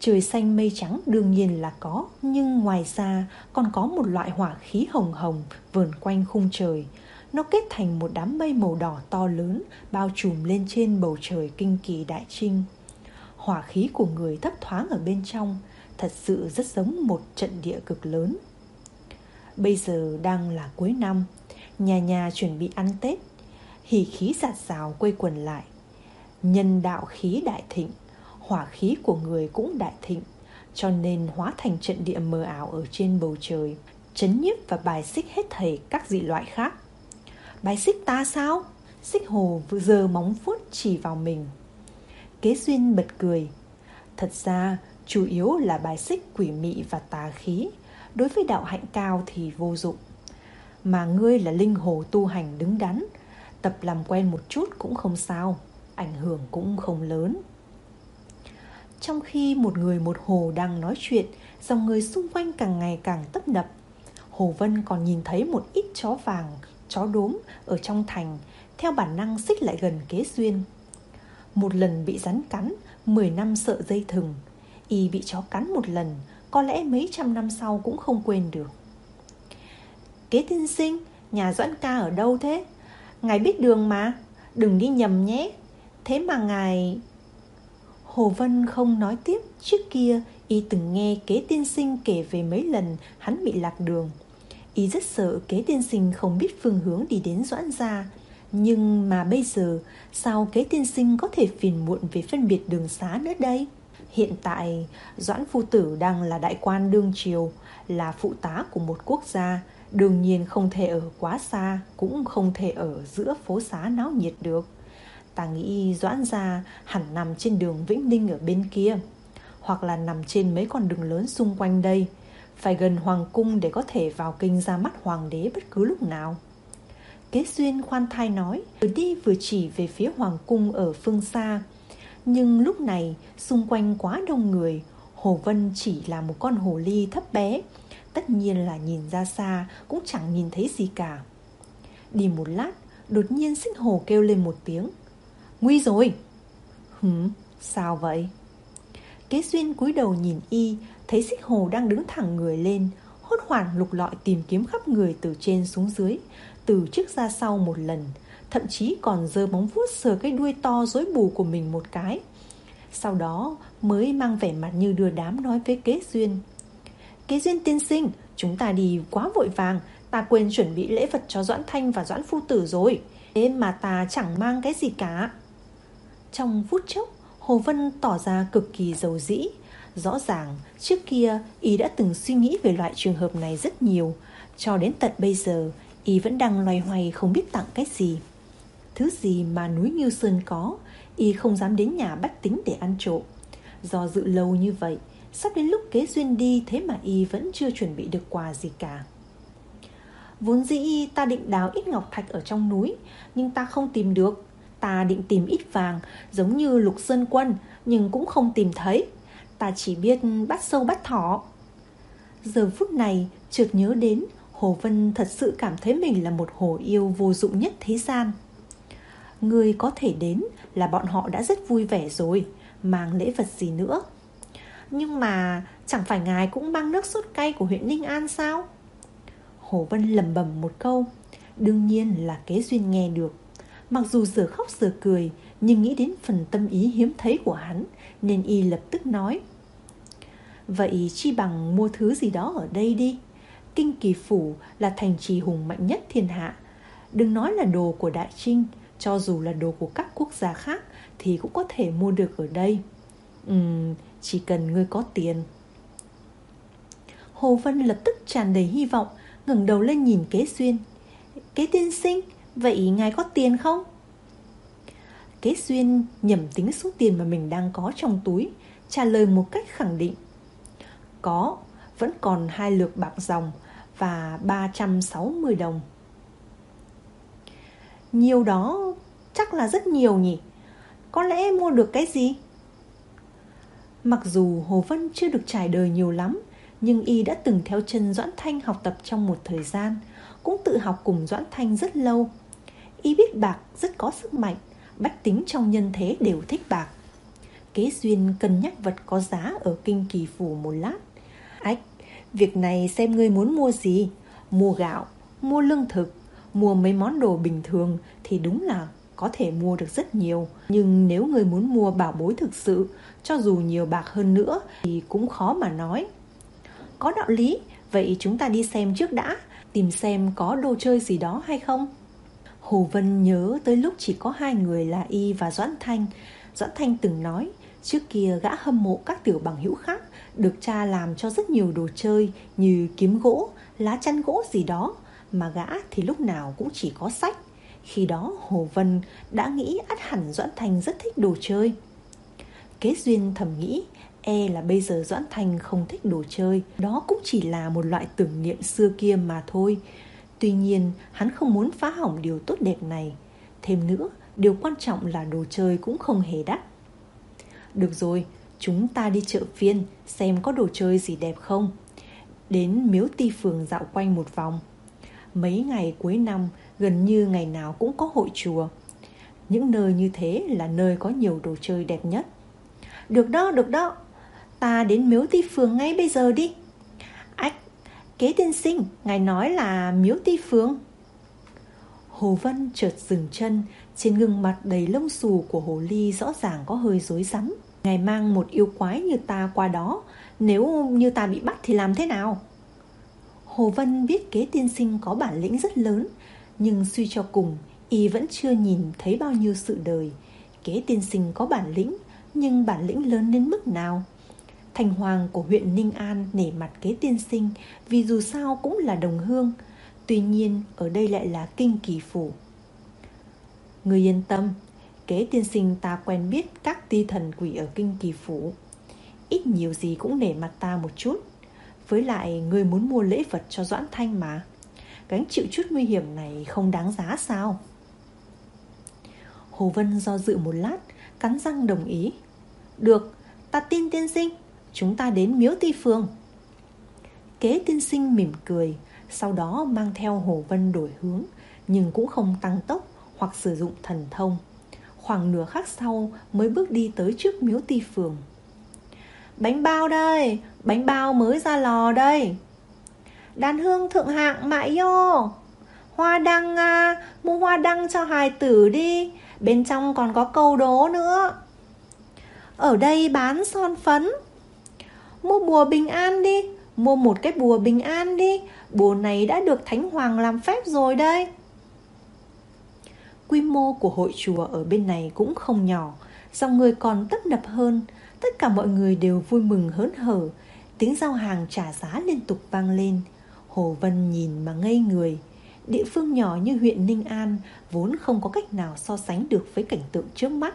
Trời xanh mây trắng đương nhiên là có, nhưng ngoài ra còn có một loại hỏa khí hồng hồng vờn quanh khung trời. Nó kết thành một đám mây màu đỏ to lớn, bao trùm lên trên bầu trời kinh kỳ đại trinh. Hỏa khí của người thấp thoáng ở bên trong, thật sự rất giống một trận địa cực lớn. Bây giờ đang là cuối năm, nhà nhà chuẩn bị ăn Tết, hỉ khí rạt rào quây quần lại. Nhân đạo khí đại thịnh, hỏa khí của người cũng đại thịnh, cho nên hóa thành trận địa mờ ảo ở trên bầu trời, trấn nhiếp và bài xích hết thảy các dị loại khác. Bài xích ta sao? Xích Hồ vừa giơ móng vuốt chỉ vào mình. Kế Duyên bật cười. Thật ra chủ yếu là bài xích quỷ mị và tà khí, đối với đạo hạnh cao thì vô dụng. Mà ngươi là linh hồ tu hành đứng đắn, tập làm quen một chút cũng không sao, ảnh hưởng cũng không lớn. Trong khi một người một hồ đang nói chuyện, dòng người xung quanh càng ngày càng tấp nập. Hồ Vân còn nhìn thấy một ít chó vàng, chó đốm ở trong thành, theo bản năng xích lại gần Kế Duyên. Một lần bị rắn cắn, mười năm sợ dây thừng. Y bị chó cắn một lần, có lẽ mấy trăm năm sau cũng không quên được. Kế tiên sinh, nhà Doãn ca ở đâu thế? Ngài biết đường mà, đừng đi nhầm nhé. Thế mà ngài... Hồ Vân không nói tiếp. Trước kia y từng nghe Kế tiên sinh kể về mấy lần hắn bị lạc đường. Y rất sợ Kế tiên sinh không biết phương hướng đi đến Doãn gia. Nhưng mà bây giờ sao Kế tiên sinh có thể phiền muộn về phân biệt đường xá nữa đây? Hiện tại Doãn phu tử đang là đại quan đương triều, là phụ tá của một quốc gia, đương nhiên không thể ở quá xa, cũng không thể ở giữa phố xá náo nhiệt được. Ta nghĩ Doãn gia hẳn nằm trên đường Vĩnh Ninh ở bên kia, hoặc là nằm trên mấy con đường lớn xung quanh đây, phải gần hoàng cung để có thể vào kinh ra mắt hoàng đế bất cứ lúc nào. Kế Duyên khoan thai nói, vừa đi vừa chỉ về phía hoàng cung ở phương xa. Nhưng lúc này xung quanh quá đông người, Hồ Vân chỉ là một con hồ ly thấp bé, tất nhiên là nhìn ra xa cũng chẳng nhìn thấy gì cả. Đi một lát, đột nhiên Xích Hồ kêu lên một tiếng. Nguy rồi! Hửm, sao vậy? Kế Duyên cúi đầu nhìn y, thấy Xích Hồ đang đứng thẳng người lên, hốt hoảng lục lọi tìm kiếm khắp người từ trên xuống dưới, từ trước ra sau một lần, thậm chí còn giơ móng vuốt sờ cái đuôi to rối bù của mình một cái. Sau đó mới mang vẻ mặt như đưa đám nói với Kế Duyên. Kế Duyên tiên sinh, chúng ta đi quá vội vàng, ta quên chuẩn bị lễ vật cho Doãn Thanh và Doãn phu tử rồi. Thế mà ta chẳng mang cái gì cả. Trong phút chốc, Hồ Vân tỏ ra cực kỳ dầu dĩ. Rõ ràng trước kia y đã từng suy nghĩ về loại trường hợp này rất nhiều. Cho đến tận bây giờ y vẫn đang loay hoay không biết tặng cái gì. Thứ gì mà núi Ngưu Sơn có, y không dám đến nhà bách tính để ăn trộm. Do dự lâu như vậy, sắp đến lúc Kế Duyên đi, thế mà y vẫn chưa chuẩn bị được quà gì cả. Vốn dĩ ta định đào ít ngọc thạch ở trong núi, nhưng ta không tìm được. Ta định tìm ít vàng giống như Lục Sơn Quân, nhưng cũng không tìm thấy. Ta chỉ biết bắt sâu bắt thỏ. Giờ phút này chợt nhớ đến, Hồ Vân thật sự cảm thấy mình là một hồ yêu vô dụng nhất thế gian. Người có thể đến là bọn họ đã rất vui vẻ rồi, mang lễ vật gì nữa. Nhưng mà chẳng phải ngài cũng mang nước sốt cay của huyện Ninh An sao? Hồ Vân lẩm bẩm một câu. Đương nhiên là Kế Duyên nghe được. Mặc dù giờ khóc giờ cười, nhưng nghĩ đến phần tâm ý hiếm thấy của hắn, nên y lập tức nói. Vậy chi bằng mua thứ gì đó ở đây đi. Kinh Kỳ Phủ là thành trì hùng mạnh nhất thiên hạ. Đừng nói là đồ của Đại Trinh, cho dù là đồ của các quốc gia khác thì cũng có thể mua được ở đây. Ừm, chỉ cần ngươi có tiền. Hồ Vân lập tức tràn đầy hy vọng, ngẩng đầu lên nhìn Kế Duyên. Kế tiên sinh, vậy ngài có tiền không? Kế Duyên nhẩm tính số tiền mà mình đang có trong túi, trả lời một cách khẳng định. Có, vẫn còn hai lược bạc dòng và ba trăm sáu mươi đồng. Nhiều đó chắc là rất nhiều nhỉ. Có lẽ mua được cái gì? Mặc dù Hồ Vân chưa được trải đời nhiều lắm, nhưng y đã từng theo chân Doãn Thanh học tập trong một thời gian, cũng tự học cùng Doãn Thanh rất lâu. Y biết bạc rất có sức mạnh, bách tính trong nhân thế đều thích bạc. Kế Duyên cân nhắc vật có giá ở Kinh Kỳ Phủ một lát. Ách, việc này xem ngươi muốn mua gì. Mua gạo, mua lương thực, mua mấy món đồ bình thường thì đúng là có thể mua được rất nhiều. Nhưng nếu ngươi muốn mua bảo bối thực sự, cho dù nhiều bạc hơn nữa thì cũng khó mà nói. Có đạo lý, vậy chúng ta đi xem trước đã, tìm xem có đồ chơi gì đó hay không. Hồ Vân nhớ tới lúc chỉ có hai người là y và Doãn Thanh. Doãn Thanh từng nói, trước kia gã hâm mộ các tiểu bằng hữu khác được cha làm cho rất nhiều đồ chơi như kiếm gỗ, lá chắn gỗ gì đó, mà gã thì lúc nào cũng chỉ có sách. Khi đó Hồ Vân đã nghĩ ắt hẳn Doãn Thanh rất thích đồ chơi. Kế Duyên thầm nghĩ, e là bây giờ Doãn Thanh không thích đồ chơi, đó cũng chỉ là một loại tưởng niệm xưa kia mà thôi. Tuy nhiên hắn không muốn phá hỏng điều tốt đẹp này. Thêm nữa, điều quan trọng là đồ chơi cũng không hề đắt. Được rồi, chúng ta đi chợ phiên xem có đồ chơi gì đẹp không. Đến Miếu Ti Phường dạo quanh một vòng. Mấy ngày cuối năm gần như ngày nào cũng có hội chùa. Những nơi như thế là nơi có nhiều đồ chơi đẹp nhất. Được đó, được đó, ta đến Miếu Ti Phường ngay bây giờ đi. Ách, Kế tiên sinh, ngài nói là Miếu Ti Phường. Hồ Vân chợt dừng chân, trên gương mặt đầy lông xù của hồ ly rõ ràng có hơi rối rắm. Ngài mang một yêu quái như ta qua đó, nếu như ta bị bắt thì làm thế nào? Hồ Vân biết Kế tiên sinh có bản lĩnh rất lớn, nhưng suy cho cùng, y vẫn chưa nhìn thấy bao nhiêu sự đời. Kế tiên sinh có bản lĩnh, nhưng bản lĩnh lớn đến mức nào? Thành hoàng của huyện Ninh An nể mặt Kế tiên sinh vì dù sao cũng là đồng hương. Tuy nhiên ở đây lại là Kinh Kỳ Phủ. Ngươi yên tâm, Kế tiên sinh ta quen biết các ti thần quỷ ở Kinh Kỳ Phủ, ít nhiều gì cũng nể mặt ta một chút. Với lại ngươi muốn mua lễ vật cho Doãn Thanh mà, gánh chịu chút nguy hiểm này không đáng giá sao? Hồ Vân do dự một lát, cắn răng đồng ý. Được, ta tin tiên sinh, chúng ta đến Miếu Ti Phường. Kế tiên sinh mỉm cười, sau đó mang theo Hồ Vân đổi hướng, nhưng cũng không tăng tốc hoặc sử dụng thần thông. Khoảng nửa khắc sau mới bước đi tới trước Miếu Ti Phường. Bánh bao đây, bánh bao mới ra lò đây. Đàn hương thượng hạng mại vô. Hoa đăng à, mua hoa đăng cho hài tử đi, bên trong còn có câu đố nữa. Ở đây bán son phấn. Mua bùa bình an đi, mua một cái bùa bình an đi, bùa này đã được Thánh Hoàng làm phép rồi đây. Quy mô của hội chùa ở bên này cũng không nhỏ, dòng người còn tấp nập hơn. Tất cả mọi người đều vui mừng hớn hở, tiếng giao hàng trả giá liên tục vang lên. Hồ Vân nhìn mà ngây người. Địa phương nhỏ như huyện Ninh An vốn không có cách nào so sánh được với cảnh tượng trước mắt.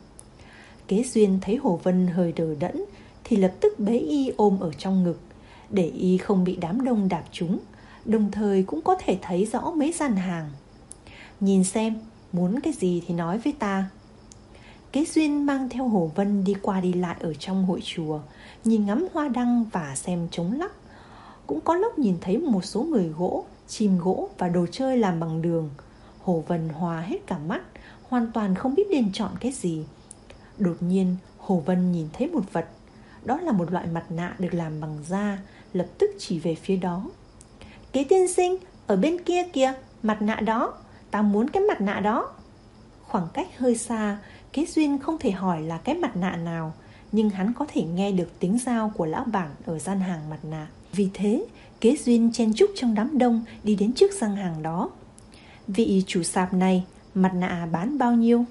Kế Duyên thấy Hồ Vân hơi đờ đẫn thì lập tức bế y ôm ở trong ngực, để y không bị đám đông đạp trúng, đồng thời cũng có thể thấy rõ mấy gian hàng. Nhìn xem, muốn cái gì thì nói với ta. Kế Duyên mang theo Hồ Vân đi qua đi lại ở trong hội chùa, nhìn ngắm hoa đăng và xem trống lắc. Cũng có lúc nhìn thấy một số người gỗ, chim gỗ và đồ chơi làm bằng đường. Hồ Vân hòa hết cả mắt, hoàn toàn không biết nên chọn cái gì. Đột nhiên Hồ Vân nhìn thấy một vật. Đó là một loại mặt nạ được làm bằng da, lập tức chỉ về phía đó. Kế tiên sinh, ở bên kia kìa, mặt nạ đó, ta muốn cái mặt nạ đó. Khoảng cách hơi xa, Kế Duyên không thể hỏi là cái mặt nạ nào, nhưng hắn có thể nghe được tiếng giao của lão bản ở gian hàng mặt nạ. Vì thế, Kế Duyên chen chúc trong đám đông đi đến trước gian hàng đó. Vị chủ sạp này, mặt nạ bán bao nhiêu?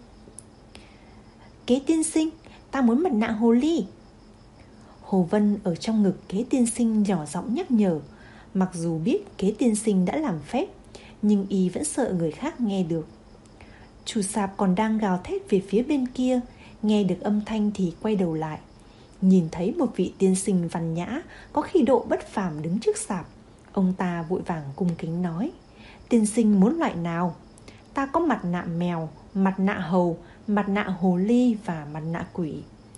Kế tiên sinh, ta muốn mặt nạ hồ ly. Hồ Vân ở trong ngực Kế tiên sinh nhỏ giọng nhắc nhở. Mặc dù biết Kế tiên sinh đã làm phép, nhưng y vẫn sợ người khác nghe được. Chủ sạp còn đang gào thét về phía bên kia, nghe được âm thanh thì quay đầu lại, nhìn thấy một vị tiên sinh văn nhã, có khí độ bất phàm đứng trước sạp. Ông ta vội vàng cung kính nói: Tiên sinh muốn loại nào? Ta có mặt nạ mèo, mặt nạ hầu, mặt nạ hồ ly và mặt nạ quỷ.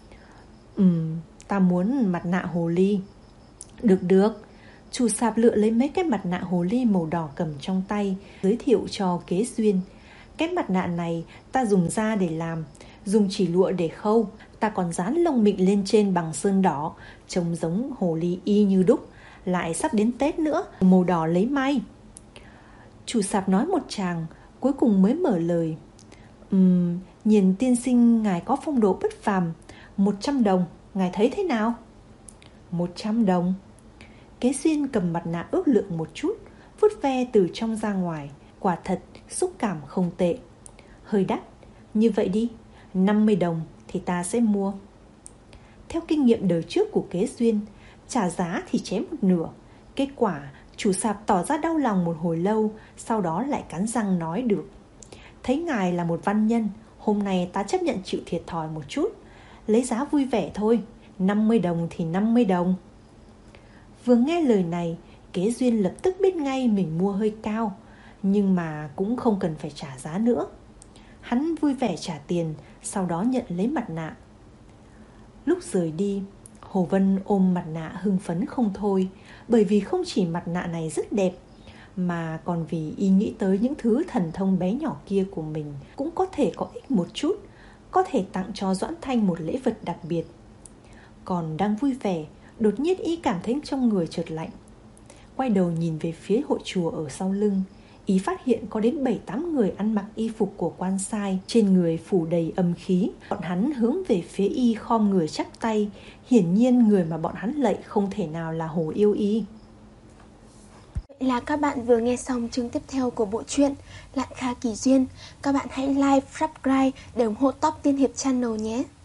Ừm, ta muốn mặt nạ hồ ly. Được được. Chủ sạp lựa lấy mấy cái mặt nạ hồ ly màu đỏ cầm trong tay, giới thiệu cho Kế Duyên. Cái mặt nạ này ta dùng da để làm, dùng chỉ lụa để khâu. Ta còn dán lông mịn lên trên bằng sơn đỏ, trông giống hồ ly y như đúc. Lại sắp đến Tết nữa, màu đỏ lấy may. Chủ sạp nói một tràng, cuối cùng mới mở lời. Ừm, nhìn tiên sinh ngài có phong độ bất phàm. Một trăm đồng, ngài thấy thế nào? Một trăm đồng. Kế Duyên cầm mặt nạ ước lượng một chút, vuốt ve từ trong ra ngoài. Quả thật, xúc cảm không tệ. Hơi đắt, như vậy đi, năm mươi đồng thì ta sẽ mua. Theo kinh nghiệm đời trước của Kế Duyên, trả giá thì chém một nửa. Kết quả, chủ sạp tỏ ra đau lòng một hồi lâu, sau đó lại cắn răng nói được. Thấy ngài là một văn nhân, hôm nay ta chấp nhận chịu thiệt thòi một chút. Lấy giá vui vẻ thôi, năm mươi đồng thì năm mươi đồng. Vừa nghe lời này, Kế Duyên lập tức biết ngay mình mua hơi cao, nhưng mà cũng không cần phải trả giá nữa. Hắn vui vẻ trả tiền, sau đó nhận lấy mặt nạ. Lúc rời đi, Hồ Vân ôm mặt nạ hưng phấn không thôi, bởi vì không chỉ mặt nạ này rất đẹp, mà còn vì y nghĩ tới những thứ thần thông bé nhỏ kia của mình cũng có thể có ích một chút, có thể tặng cho Doãn Thanh một lễ vật đặc biệt. Còn đang vui vẻ, đột nhiên y cảm thấy trong người chợt lạnh. Quay đầu nhìn về phía hội chùa ở sau lưng, y phát hiện có đến bảy tám người ăn mặc y phục của quan sai, trên người phủ đầy âm khí. Bọn hắn hướng về phía y khom người chắp tay, hiển nhiên người mà bọn hắn lạy không thể nào là Hồ Yêu Y. Vậy là các bạn vừa nghe xong chương tiếp theo của bộ truyện Lạn Kha Kỳ Duyên. Các bạn hãy like, subscribe để ủng hộ Top Tiên Hiệp Channel nhé.